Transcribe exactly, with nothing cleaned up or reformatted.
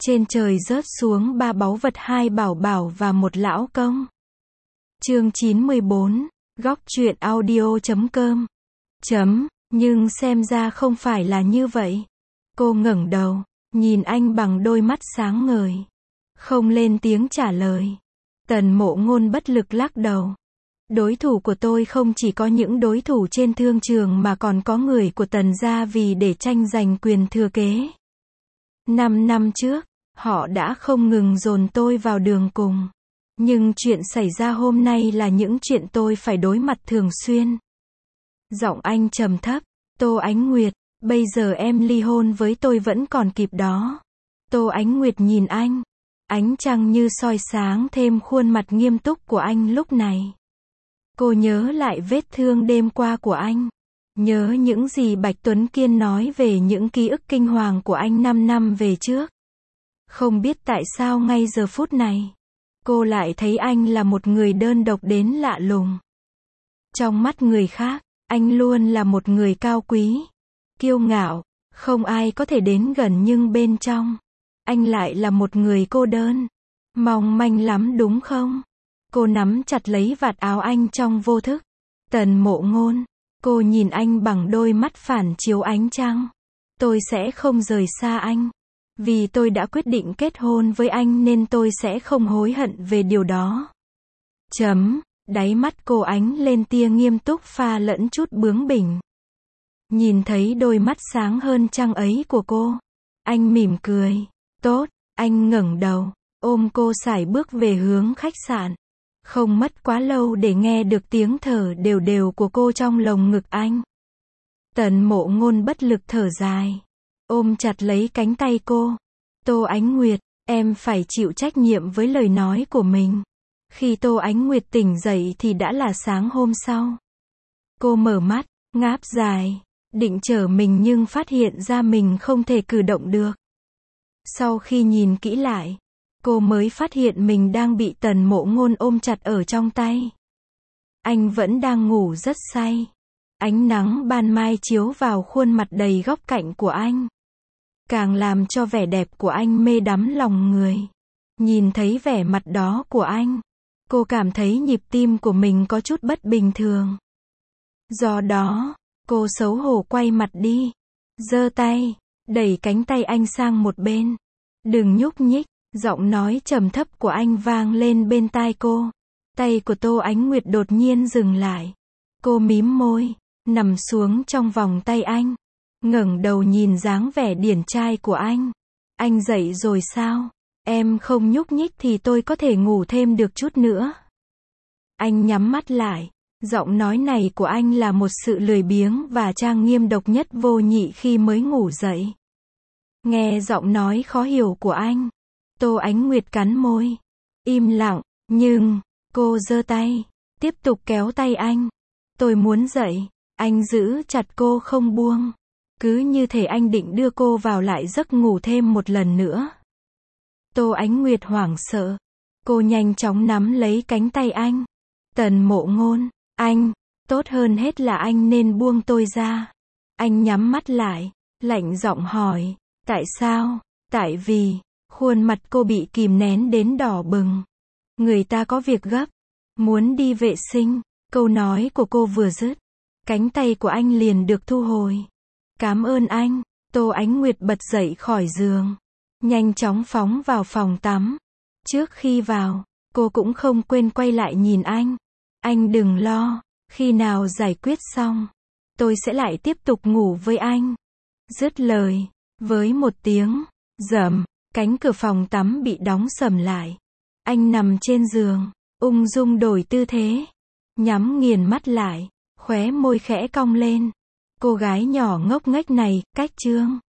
Trên trời rớt xuống ba báu vật, hai bảo bảo và một lão công. Chương chín mươi bốn, góc truyện audio chấm com. Chấm, nhưng xem ra không phải là như vậy. Cô ngẩng đầu, nhìn anh bằng đôi mắt sáng ngời. Không lên tiếng trả lời. Tần Mộ Ngôn bất lực lắc đầu. Đối thủ của tôi không chỉ có những đối thủ trên thương trường mà còn có người của Tần gia vì để tranh giành quyền thừa kế. Năm năm trước, họ đã không ngừng dồn tôi vào đường cùng. Nhưng chuyện xảy ra hôm nay là những chuyện tôi phải đối mặt thường xuyên. Giọng anh trầm thấp. Tô Ánh Nguyệt, bây giờ em ly hôn với tôi vẫn còn kịp đó. Tô Ánh Nguyệt nhìn anh. Ánh trăng như soi sáng thêm khuôn mặt nghiêm túc của anh lúc này. Cô nhớ lại vết thương đêm qua của anh. Nhớ những gì Bạch Tuấn Kiên nói về những ký ức kinh hoàng của anh năm năm về trước. Không biết tại sao ngay giờ phút này, cô lại thấy anh là một người đơn độc đến lạ lùng. Trong mắt người khác, anh luôn là một người cao quý, kiêu ngạo, không ai có thể đến gần, nhưng bên trong, anh lại là một người cô đơn, mong manh lắm đúng không? Cô nắm chặt lấy vạt áo anh trong vô thức. Tần Mộ Ngôn, cô nhìn anh bằng đôi mắt phản chiếu ánh trăng. Tôi sẽ không rời xa anh. Vì tôi đã quyết định kết hôn với anh nên tôi sẽ không hối hận về điều đó. Chấm, đáy mắt cô ánh lên tia nghiêm túc pha lẫn chút bướng bỉnh. Nhìn thấy đôi mắt sáng hơn trăng ấy của cô, anh mỉm cười. Tốt, anh ngẩng đầu, ôm cô sải bước về hướng khách sạn. Không mất quá lâu để nghe được tiếng thở đều đều của cô trong lồng ngực anh. Tần Mộ Ngôn bất lực thở dài, ôm chặt lấy cánh tay cô. Tô Ánh Nguyệt, em phải chịu trách nhiệm với lời nói của mình. Khi Tô Ánh Nguyệt tỉnh dậy thì đã là sáng hôm sau. Cô mở mắt, ngáp dài, định trở mình nhưng phát hiện ra mình không thể cử động được. Sau khi nhìn kỹ lại, cô mới phát hiện mình đang bị Tần Mộ Ngôn ôm chặt ở trong tay. Anh vẫn đang ngủ rất say. Ánh nắng ban mai chiếu vào khuôn mặt đầy góc cạnh của anh, càng làm cho vẻ đẹp của anh mê đắm lòng người. Nhìn thấy vẻ mặt đó của anh, cô cảm thấy nhịp tim của mình có chút bất bình thường. Do đó, cô xấu hổ quay mặt đi, giơ tay, đẩy cánh tay anh sang một bên. Đừng nhúc nhích, giọng nói trầm thấp của anh vang lên bên tai cô. Tay của Tô Ánh Nguyệt đột nhiên dừng lại. Cô mím môi, nằm xuống trong vòng tay anh, ngẩng đầu nhìn dáng vẻ điển trai của anh. Anh dậy rồi sao? Em không nhúc nhích thì tôi có thể ngủ thêm được chút nữa. Anh nhắm mắt lại. Giọng nói này của anh là một sự lười biếng và trang nghiêm độc nhất vô nhị khi mới ngủ dậy. Nghe giọng nói khó hiểu của anh, Tô Ánh Nguyệt cắn môi, im lặng, nhưng, cô giơ tay, tiếp tục kéo tay anh. Tôi muốn dậy. Anh giữ chặt cô không buông. Cứ như thể anh định đưa cô vào lại giấc ngủ thêm một lần nữa. Tô Ánh Nguyệt hoảng sợ. Cô nhanh chóng nắm lấy cánh tay anh. Tần Mộ Ngôn, anh, tốt hơn hết là anh nên buông tôi ra. Anh nhắm mắt lại, lạnh giọng hỏi, tại sao? Tại vì, khuôn mặt cô bị kìm nén đến đỏ bừng. Người ta có việc gấp, muốn đi vệ sinh. Câu nói của cô vừa dứt, cánh tay của anh liền được thu hồi. Cảm ơn anh. Tô Ánh Nguyệt bật dậy khỏi giường, nhanh chóng phóng vào phòng tắm. Trước khi vào, cô cũng không quên quay lại nhìn anh. Anh đừng lo, khi nào giải quyết xong, tôi sẽ lại tiếp tục ngủ với anh. Dứt lời, với một tiếng rầm, cánh cửa phòng tắm bị đóng sầm lại. Anh nằm trên giường, ung dung đổi tư thế, nhắm nghiền mắt lại, khóe môi khẽ cong lên. Cô gái nhỏ ngốc nghếch này, cách chương